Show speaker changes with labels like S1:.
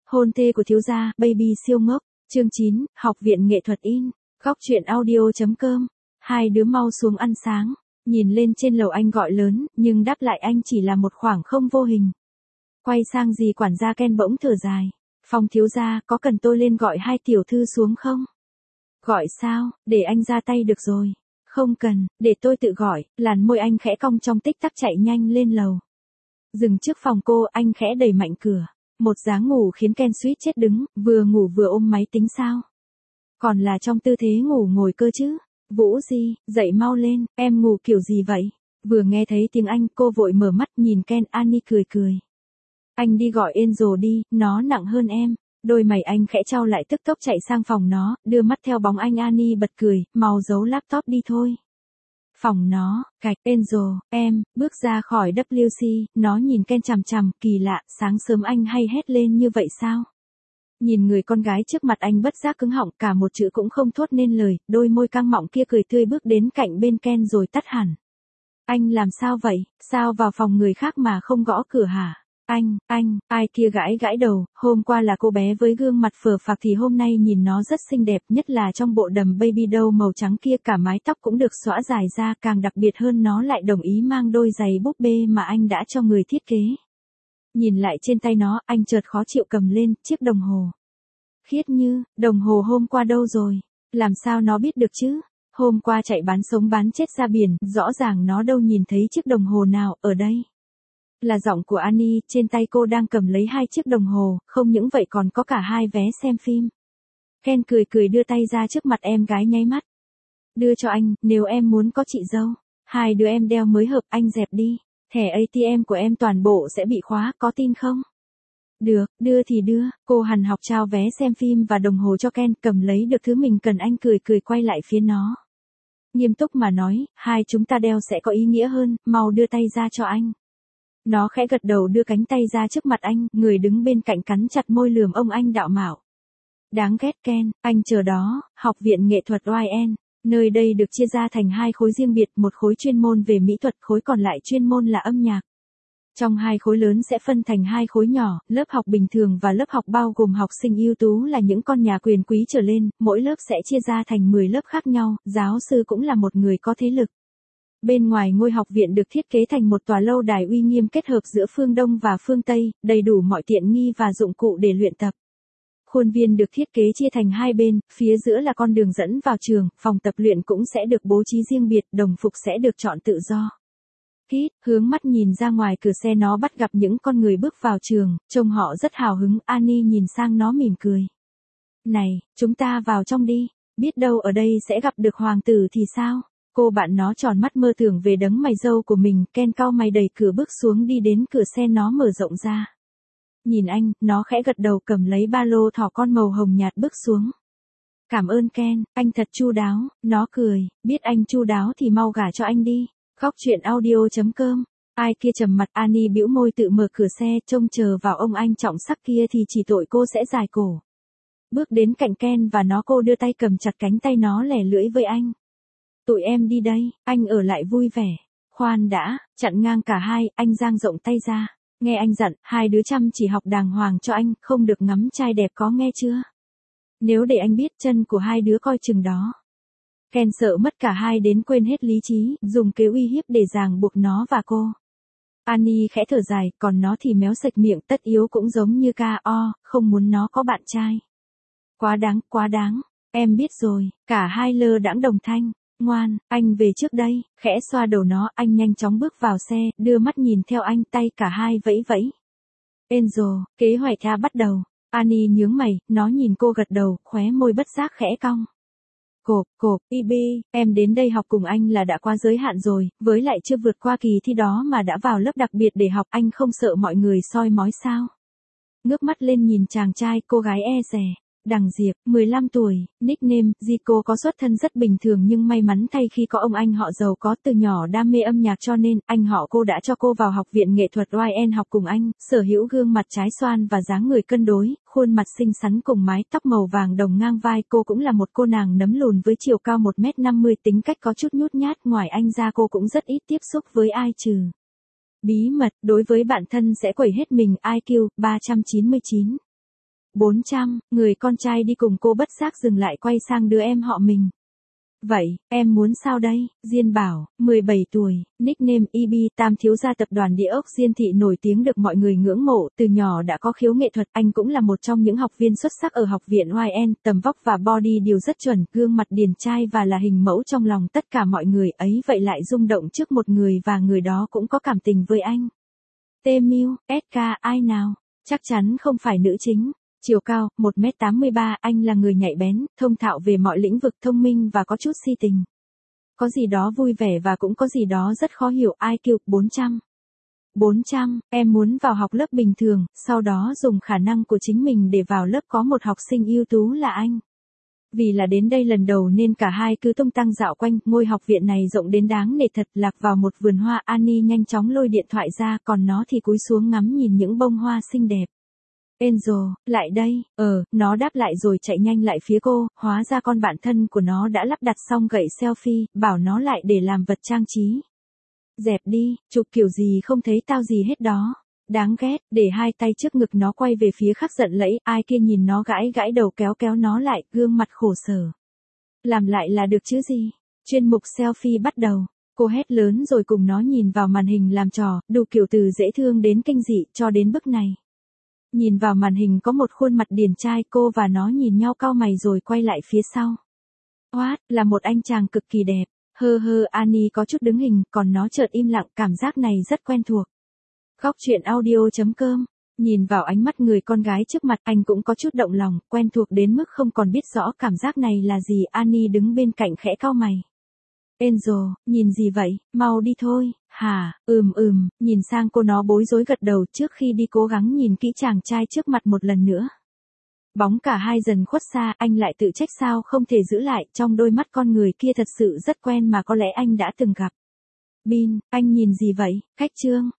S1: Hôn thê của thiếu gia, baby siêu ngốc. Chương 9, Học viện nghệ thuật in. Góc truyện audio.com. Hai đứa mau xuống ăn sáng. Nhìn lên trên lầu anh gọi lớn, nhưng đáp lại anh chỉ là một khoảng không vô hình. Quay sang dì quản gia Ken bỗng thở dài. Phong thiếu gia, có cần tôi lên gọi hai tiểu thư xuống không? Gọi sao, để anh ra tay được rồi. Không cần, để tôi tự gọi. Làn môi anh khẽ cong trong tích tắc chạy nhanh lên lầu. Dừng trước phòng cô, anh khẽ đẩy mạnh cửa. Một dáng ngủ khiến Ken suýt chết đứng, vừa ngủ vừa ôm máy tính sao? Còn là trong tư thế ngủ ngồi cơ chứ? Vũ Di, dậy mau lên, em ngủ kiểu gì vậy? Vừa nghe thấy tiếng Anh, cô vội mở mắt nhìn Ken. Annie cười cười. Anh đi gọi Angel đi, nó nặng hơn em. Đôi mày anh khẽ chau lại, tức tốc chạy sang phòng nó, đưa mắt theo bóng anh. Annie bật cười, mau giấu laptop đi thôi. Phòng nó, gạch. Angel, em, bước ra khỏi WC, nó nhìn Ken chằm chằm, kỳ lạ, sáng sớm anh hay hét lên như vậy sao? Nhìn người con gái trước mặt anh bất giác cứng họng, cả một chữ cũng không thốt nên lời, đôi môi căng mọng kia cười tươi bước đến cạnh bên Ken rồi tắt hẳn. Anh làm sao vậy, sao vào phòng người khác mà không gõ cửa hả? Anh, ai kia gãi gãi đầu, hôm qua là cô bé với gương mặt phờ phạc thì hôm nay nhìn nó rất xinh đẹp, nhất là trong bộ đầm baby doll màu trắng kia, cả mái tóc cũng được xõa dài ra, càng đặc biệt hơn nó lại đồng ý mang đôi giày búp bê mà anh đã cho người thiết kế. Nhìn lại trên tay nó, anh chợt khó chịu cầm lên, chiếc đồng hồ. Khiết Như, đồng hồ hôm qua đâu rồi? Làm sao nó biết được chứ? Hôm qua chạy bán sống bán chết ra biển, rõ ràng nó đâu nhìn thấy chiếc đồng hồ nào, ở đây. Là giọng của Annie, trên tay cô đang cầm lấy hai chiếc đồng hồ, không những vậy còn có cả hai vé xem phim. Ken cười cười đưa tay ra trước mặt em gái nháy mắt. Đưa cho anh, nếu em muốn có chị dâu. Hai đứa em đeo mới hợp, anh dẹp đi. Thẻ ATM của em toàn bộ sẽ bị khóa, có tin không? Được, đưa thì đưa. Cô hằn học trao vé xem phim và đồng hồ cho Ken, cầm lấy được thứ mình cần. Anh cười cười quay lại phía nó. Nghiêm túc mà nói, hai chúng ta đeo sẽ có ý nghĩa hơn, mau đưa tay ra cho anh. Nó khẽ gật đầu đưa cánh tay ra trước mặt anh, người đứng bên cạnh cắn chặt môi lườm ông anh đạo mạo. Đáng ghét Ken, anh chờ đó, Học viện nghệ thuật YN. Nơi đây được chia ra thành hai khối riêng biệt, một khối chuyên môn về mỹ thuật, khối còn lại chuyên môn là âm nhạc. Trong hai khối lớn sẽ phân thành hai khối nhỏ, lớp học bình thường và lớp học bao gồm học sinh ưu tú là những con nhà quyền quý trở lên, mỗi lớp sẽ chia ra thành 10 lớp khác nhau, giáo sư cũng là một người có thế lực. Bên ngoài ngôi học viện được thiết kế thành một tòa lâu đài uy nghiêm kết hợp giữa phương Đông và phương Tây, đầy đủ mọi tiện nghi và dụng cụ để luyện tập. Khuôn viên được thiết kế chia thành hai bên, phía giữa là con đường dẫn vào trường, phòng tập luyện cũng sẽ được bố trí riêng biệt, đồng phục sẽ được chọn tự do. Hít, hướng mắt nhìn ra ngoài cửa xe, nó bắt gặp những con người bước vào trường, trông họ rất hào hứng. Annie nhìn sang nó mỉm cười. Này, chúng ta vào trong đi, biết đâu ở đây sẽ gặp được hoàng tử thì sao? Cô bạn nó tròn mắt mơ tưởng về đấng mày râu của mình. Ken cau mày đẩy cửa bước xuống, đi đến cửa xe nó mở rộng ra. Nhìn anh, nó khẽ gật đầu cầm lấy ba lô thỏ con màu hồng nhạt bước xuống. Cảm ơn Ken, anh thật chu đáo. Nó cười, biết anh chu đáo thì mau gả cho anh đi. Góc truyện audio.com. Ai kia trầm mặt. Annie bĩu môi tự mở cửa xe, trông chờ vào ông anh trọng sắc kia thì chỉ tội cô sẽ dài cổ. Bước đến cạnh Ken và nó, cô đưa tay cầm chặt cánh tay nó, lẻ lưỡi với anh. Tụi em đi đây, anh ở lại vui vẻ. Khoan đã, chặn ngang cả hai, anh dang rộng tay ra. Nghe anh dặn, hai đứa chăm chỉ học đàng hoàng cho anh, không được ngắm trai đẹp, có nghe chưa? Nếu để anh biết, chân của hai đứa coi chừng đó. Ken sợ mất cả hai đến quên hết lý trí, dùng kế uy hiếp để ràng buộc nó và cô. Annie khẽ thở dài, còn nó thì méo sạch miệng, tất yếu cũng giống như K.O., không muốn nó có bạn trai. Quá đáng, em biết rồi. Cả hai lơ đãng đồng thanh. Ngoan, anh về trước đây. Khẽ xoa đầu nó, anh nhanh chóng bước vào xe, đưa mắt nhìn theo anh, tay cả hai vẫy vẫy. Angel, kế hoạch tha bắt đầu. Annie nhướng mày, nó nhìn cô gật đầu, khóe môi bất giác khẽ cong. Cộp, Ibi, em đến đây học cùng anh là đã qua giới hạn rồi, với lại chưa vượt qua kỳ thi đó mà đã vào lớp đặc biệt để học, anh không sợ mọi người soi mói sao? Ngước mắt lên nhìn chàng trai, cô gái e dè. Đằng Diệp, 15 tuổi, nickname, Zico có xuất thân rất bình thường nhưng may mắn thay khi có ông anh họ giàu có, từ nhỏ đam mê âm nhạc cho nên, anh họ cô đã cho cô vào Học viện nghệ thuật YN học cùng anh, sở hữu gương mặt trái xoan và dáng người cân đối, khuôn mặt xinh xắn cùng mái tóc màu vàng đồng ngang vai. Cô cũng là một cô nàng nấm lùn với chiều cao 1m50, tính cách có chút nhút nhát, ngoài anh ra cô cũng rất ít tiếp xúc với ai trừ bí mật, đối với bạn thân sẽ quẩy hết mình. IQ, 399. 400, người con trai đi cùng cô bất giác dừng lại quay sang đứa em họ mình. Vậy, em muốn sao đây? Diên bảo, 17 tuổi, nickname EB, tam thiếu gia tập đoàn địa ốc Diên Thị nổi tiếng được mọi người ngưỡng mộ, từ nhỏ đã có khiếu nghệ thuật, anh cũng là một trong những học viên xuất sắc ở học viện YN, tầm vóc và body đều rất chuẩn, gương mặt điển trai và là hình mẫu trong lòng tất cả mọi người ấy vậy lại rung động trước một người và người đó cũng có cảm tình với anh. T-Miu, SK, ai nào? Chắc chắn không phải nữ chính. Chiều cao, 1m83, anh là người nhạy bén, thông thạo về mọi lĩnh vực, thông minh và có chút si tình. Có gì đó vui vẻ và cũng có gì đó rất khó hiểu. IQ 400. 400, em muốn vào học lớp bình thường, sau đó dùng khả năng của chính mình để vào lớp có một học sinh ưu tú là anh. Vì là đến đây lần đầu nên cả hai cứ tung tăng dạo quanh, ngôi học viện này rộng đến đáng nể thật, lạc vào một vườn hoa. Annie nhanh chóng lôi điện thoại ra, còn nó thì cúi xuống ngắm nhìn những bông hoa xinh đẹp. Angel, lại đây, nó đáp lại rồi chạy nhanh lại phía cô, hóa ra con bạn thân của nó đã lắp đặt xong gậy selfie, bảo nó lại để làm vật trang trí. Dẹp đi, chụp kiểu gì không thấy tao gì hết đó. Đáng ghét, để hai tay trước ngực nó quay về phía khắc giận lẫy, ai kia nhìn nó gãi gãi đầu kéo kéo nó lại, gương mặt khổ sở. Làm lại là được chứ gì. Chuyên mục selfie bắt đầu. Cô hét lớn rồi cùng nó nhìn vào màn hình làm trò, đủ kiểu từ dễ thương đến kinh dị cho đến bức này. Nhìn vào màn hình có một khuôn mặt điển trai, cô và nó nhìn nhau cau mày rồi quay lại phía sau. What, là một anh chàng cực kỳ đẹp. Annie có chút đứng hình, còn nó chợt im lặng, cảm giác này rất quen thuộc. Góc truyện audio.com. Nhìn vào ánh mắt người con gái trước mặt, anh cũng có chút động lòng, quen thuộc đến mức không còn biết rõ cảm giác này là gì. Annie đứng bên cạnh khẽ cau mày. Angel, nhìn gì vậy, mau đi thôi. Hả, nhìn sang cô nó bối rối gật đầu trước khi đi cố gắng nhìn kỹ chàng trai trước mặt một lần nữa. Bóng cả hai dần khuất xa, anh lại tự trách sao không thể giữ lại, trong đôi mắt con người kia thật sự rất quen mà có lẽ anh đã từng gặp. Bin, anh nhìn gì vậy, khách trương,